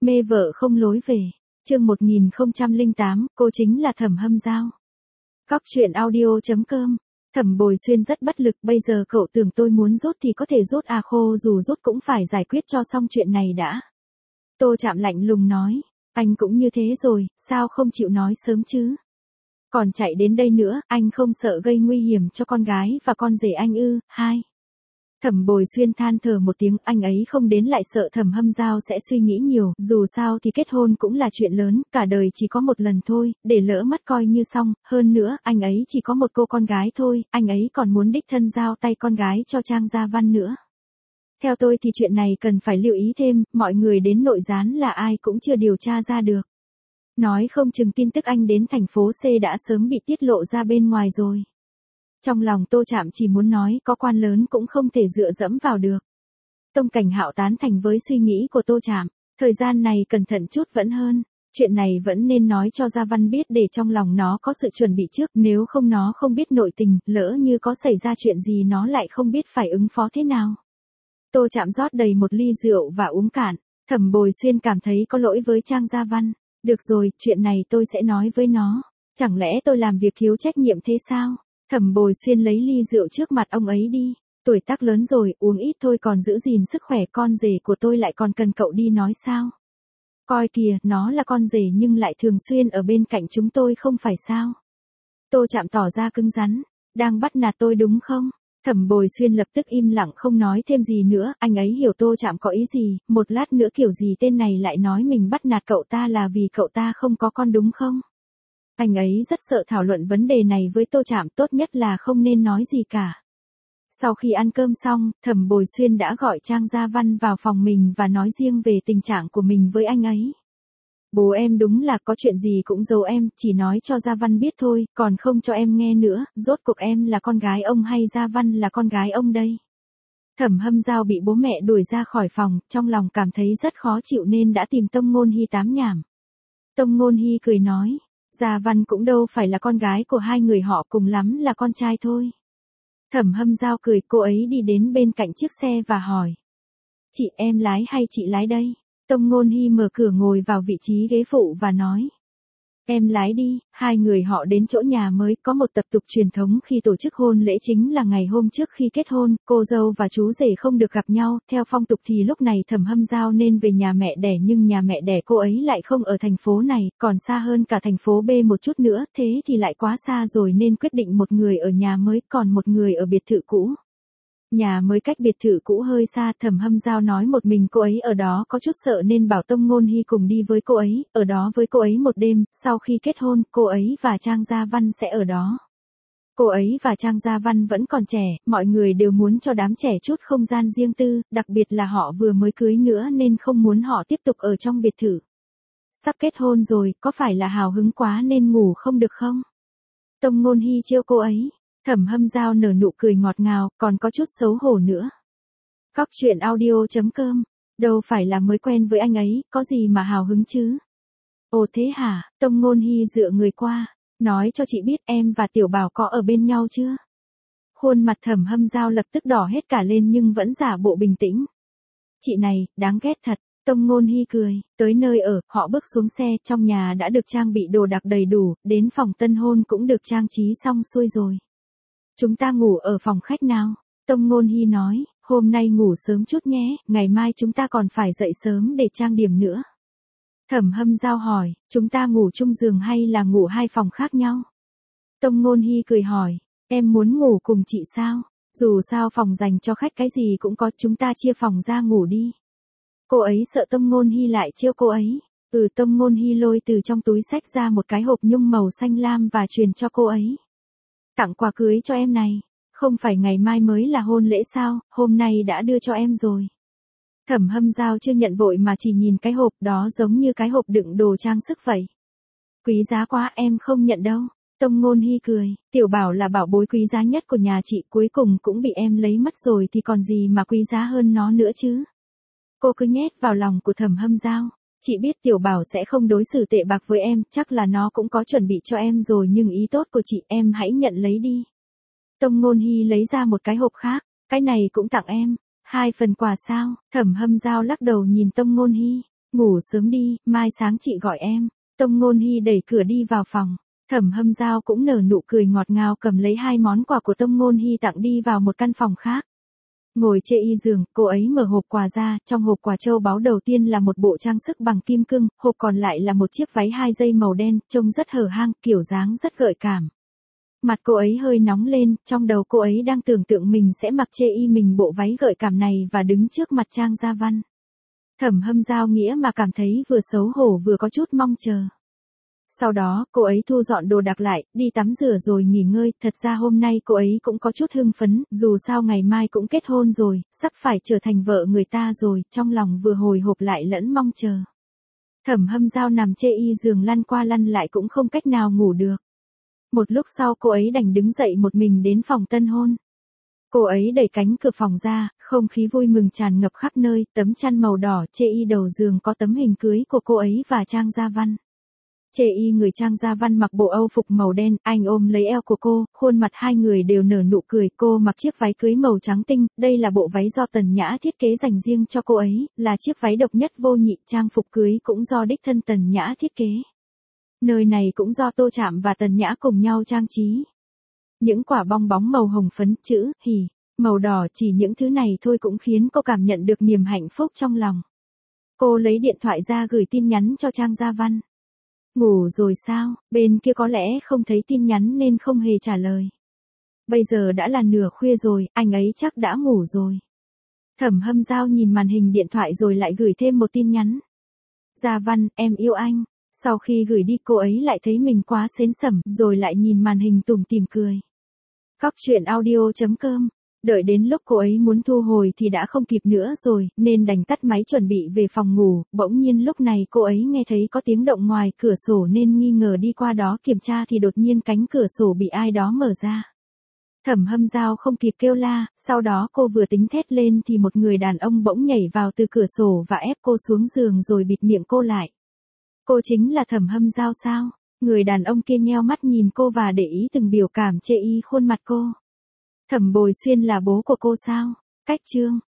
Mê vợ không lối về. Chương 1008, cô chính là Thẩm Hâm Dao. Góc truyện audio.com. Thẩm Bồi Xuyên rất bất lực, bây giờ cậu tưởng tôi muốn rút thì có thể rút à, khô dù rút cũng phải giải quyết cho xong chuyện này đã. Tô Trạm lạnh lùng nói, anh cũng như thế rồi, sao không chịu nói sớm chứ? Còn chạy đến đây nữa, anh không sợ gây nguy hiểm cho con gái và con rể anh ư? Hai. Thẩm Bồi Xuyên than thở một tiếng, anh ấy không đến lại sợ Thẩm Hâm Dao sẽ suy nghĩ nhiều, dù sao thì kết hôn cũng là chuyện lớn, cả đời chỉ có một lần thôi, để lỡ mất coi như xong, hơn nữa, anh ấy chỉ có một cô con gái thôi, anh ấy còn muốn đích thân giao tay con gái cho Trang Gia Văn nữa. Theo tôi thì chuyện này cần phải lưu ý thêm, mọi người đến nội gián là ai cũng chưa điều tra ra được. Nói không chừng tin tức anh đến thành phố C đã sớm bị tiết lộ ra bên ngoài rồi. Trong lòng Tô Trạm chỉ muốn nói có quan lớn cũng không thể dựa dẫm vào được. Tông Cảnh Hạo tán thành với suy nghĩ của Tô Trạm, thời gian này cẩn thận chút vẫn hơn. Chuyện này vẫn nên nói cho Gia Văn biết để trong lòng nó có sự chuẩn bị trước, nếu không nó không biết nội tình, lỡ như có xảy ra chuyện gì nó lại không biết phải ứng phó thế nào. Tô Trạm rót đầy một ly rượu và uống cạn, Thẩm Bồi Xuyên cảm thấy có lỗi với Trang Gia Văn. Được rồi, chuyện này tôi sẽ nói với nó. Chẳng lẽ tôi làm việc thiếu trách nhiệm thế sao? Thẩm Bồi Xuyên lấy ly rượu trước mặt ông ấy đi. Tuổi tác lớn rồi, uống ít thôi còn giữ gìn sức khỏe, con rể của tôi lại còn cần cậu đi nói sao? Coi kìa, nó là con rể nhưng lại thường xuyên ở bên cạnh chúng tôi không phải sao? Tô Trạm tỏ ra cứng rắn. Đang bắt nạt tôi đúng không? Thẩm Bồi Xuyên lập tức im lặng không nói thêm gì nữa, anh ấy hiểu Tô Trạm có ý gì, một lát nữa kiểu gì tên này lại nói mình bắt nạt cậu ta là vì cậu ta không có con đúng không? Anh ấy rất sợ thảo luận vấn đề này với Tô Trạm, tốt nhất là không nên nói gì cả. Sau khi ăn cơm xong, Thẩm Bồi Xuyên đã gọi Trang Gia Văn vào phòng mình và nói riêng về tình trạng của mình với anh ấy. Bố em đúng là có chuyện gì cũng giấu em, chỉ nói cho Gia Văn biết thôi, còn không cho em nghe nữa, rốt cuộc em là con gái ông hay Gia Văn là con gái ông đây? Thẩm Hâm Dao bị bố mẹ đuổi ra khỏi phòng, trong lòng cảm thấy rất khó chịu nên đã tìm Tông Ngôn Hy tám nhảm. Tông Ngôn Hy cười nói, Gia Văn cũng đâu phải là con gái của hai người họ, cùng lắm là con trai thôi. Thẩm Hâm Dao cười, cô ấy đi đến bên cạnh chiếc xe và hỏi, chị em lái hay chị lái đây? Tông Ngôn Hy mở cửa ngồi vào vị trí ghế phụ và nói, em lái đi. Hai người họ đến chỗ nhà mới, có một tập tục truyền thống khi tổ chức hôn lễ chính là ngày hôm trước khi kết hôn, cô dâu và chú rể không được gặp nhau, theo phong tục thì lúc này Thẩm Hâm Dao nên về nhà mẹ đẻ nhưng nhà mẹ đẻ cô ấy lại không ở thành phố này, còn xa hơn cả thành phố B một chút nữa, thế thì lại quá xa rồi nên quyết định một người ở nhà mới, còn một người ở biệt thự cũ. Nhà mới cách biệt thự cũ hơi xa, Thẩm Hâm Dao nói một mình cô ấy ở đó có chút sợ nên bảo Tông Ngôn Hy cùng đi với cô ấy, ở đó với cô ấy một đêm, sau khi kết hôn, cô ấy và Trang Gia Văn sẽ ở đó. Cô ấy và Trang Gia Văn vẫn còn trẻ, mọi người đều muốn cho đám trẻ chút không gian riêng tư, đặc biệt là họ vừa mới cưới nữa nên không muốn họ tiếp tục ở trong biệt thự. Sắp kết hôn rồi, có phải là hào hứng quá nên ngủ không được không? Tông Ngôn Hy trêu cô ấy. Thẩm Hâm Dao nở nụ cười ngọt ngào, còn có chút xấu hổ nữa. Góc truyện audio.com. Đâu phải là mới quen với anh ấy, có gì mà hào hứng chứ? Ồ thế hả? Tông Ngôn Hy dựa người qua, nói cho chị biết em và Tiểu Bảo có ở bên nhau chưa? Khuôn mặt Thẩm Hâm Dao lập tức đỏ hết cả lên nhưng vẫn giả bộ bình tĩnh. Chị này, đáng ghét thật. Tông Ngôn Hy cười, tới nơi ở, họ bước xuống xe, trong nhà đã được trang bị đồ đạc đầy đủ, đến phòng tân hôn cũng được trang trí xong xuôi rồi. Chúng ta ngủ ở phòng khách nào? Tông Ngôn Hy nói, hôm nay ngủ sớm chút nhé, ngày mai chúng ta còn phải dậy sớm để trang điểm nữa. Thẩm Hâm Dao hỏi, chúng ta ngủ chung giường hay là ngủ hai phòng khác nhau? Tông Ngôn Hy cười hỏi, em muốn ngủ cùng chị sao? Dù sao phòng dành cho khách cái gì cũng có, chúng ta chia phòng ra ngủ đi. Cô ấy sợ Tông Ngôn Hy lại trêu cô ấy. Tông Ngôn Hy lôi từ trong túi xách ra một cái hộp nhung màu xanh lam và truyền cho cô ấy. Tặng quà cưới cho em này, không phải ngày mai mới là hôn lễ sao, hôm nay đã đưa cho em rồi. Thẩm Hâm Dao chưa nhận vội mà chỉ nhìn cái hộp đó giống như cái hộp đựng đồ trang sức vậy. Quý giá quá, em không nhận đâu. Tông Ngôn Hy cười, Tiểu Bảo là bảo bối quý giá nhất của nhà chị, cuối cùng cũng bị em lấy mất rồi thì còn gì mà quý giá hơn nó nữa chứ. Cô cứ nhét vào lòng của Thẩm Hâm Dao. Chị biết Tiểu Bảo sẽ không đối xử tệ bạc với em, chắc là nó cũng có chuẩn bị cho em rồi nhưng ý tốt của chị em hãy nhận lấy đi. Tông Ngôn Hy lấy ra một cái hộp khác, cái này cũng tặng em, 2 phần quà sao? Thẩm Hâm Dao lắc đầu nhìn Tông Ngôn Hy, Ngủ sớm đi, mai sáng chị gọi em. Tông Ngôn Hy đẩy cửa đi vào phòng. Thẩm Hâm Dao cũng nở nụ cười ngọt ngào cầm lấy 2 món quà của Tông Ngôn Hy tặng đi vào một căn phòng khác. Ngồi chê y giường, cô ấy mở hộp quà ra, trong hộp quà châu báu đầu tiên là một bộ trang sức bằng kim cương, hộp còn lại là một chiếc váy 2 dây màu đen, trông rất hở hang, kiểu dáng rất gợi cảm. Mặt cô ấy hơi nóng lên, trong đầu cô ấy đang tưởng tượng mình sẽ mặc chê y mình bộ váy gợi cảm này và đứng trước mặt Trang Gia Văn. Thẩm Hâm Dao nghĩa mà cảm thấy vừa xấu hổ vừa có chút mong chờ. Sau đó, cô ấy thu dọn đồ đạc lại, đi tắm rửa rồi nghỉ ngơi, thật ra hôm nay cô ấy cũng có chút hưng phấn, dù sao ngày mai cũng kết hôn rồi, sắp phải trở thành vợ người ta rồi, trong lòng vừa hồi hộp lại lẫn mong chờ. Thẩm Hâm Dao nằm chê y giường lăn qua lăn lại cũng không cách nào ngủ được. Một lúc sau cô ấy đành đứng dậy một mình đến phòng tân hôn. Cô ấy đẩy cánh cửa phòng ra, không khí vui mừng tràn ngập khắp nơi, tấm chăn màu đỏ chê y đầu giường có tấm hình cưới của cô ấy và Trang Gia Văn. Chê y người Trang Gia Văn mặc bộ âu phục màu đen, anh ôm lấy eo của cô, khuôn mặt hai người đều nở nụ cười, cô mặc chiếc váy cưới màu trắng tinh, đây là bộ váy do Tần Nhã thiết kế dành riêng cho cô ấy, là chiếc váy độc nhất vô nhị, trang phục cưới cũng do đích thân Tần Nhã thiết kế. Nơi này cũng do Tô Trạm và Tần Nhã cùng nhau trang trí. Những quả bong bóng màu hồng phấn, chữ, hỉ, màu đỏ chỉ những thứ này thôi cũng khiến cô cảm nhận được niềm hạnh phúc trong lòng. Cô lấy điện thoại ra gửi tin nhắn cho Trang Gia Văn. Ngủ rồi sao, bên kia có lẽ không thấy tin nhắn nên không hề trả lời. Bây giờ đã là nửa khuya rồi, anh ấy chắc đã ngủ rồi. Thẩm Hâm Dao nhìn màn hình điện thoại rồi lại gửi thêm một tin nhắn. Gia Văn, em yêu anh. Sau khi gửi đi cô ấy lại thấy mình quá sến sẩm, rồi lại nhìn màn hình tủm tỉm cười. Cóc truyện audio.com. Đợi đến lúc cô ấy muốn thu hồi thì đã không kịp nữa rồi, nên đành tắt máy chuẩn bị về phòng ngủ, bỗng nhiên lúc này cô ấy nghe thấy có tiếng động ngoài cửa sổ nên nghi ngờ đi qua đó kiểm tra thì đột nhiên cánh cửa sổ bị ai đó mở ra. Thẩm Hâm Dao không kịp kêu la, sau đó cô vừa tính thét lên thì một người đàn ông bỗng nhảy vào từ cửa sổ và ép cô xuống giường rồi bịt miệng cô lại. Cô chính là Thẩm Hâm Dao sao? Người đàn ông kia nheo mắt nhìn cô và để ý từng biểu cảm chê y khuôn mặt cô. Thẩm Bồi Xuyên là bố của cô sao? Cách chương.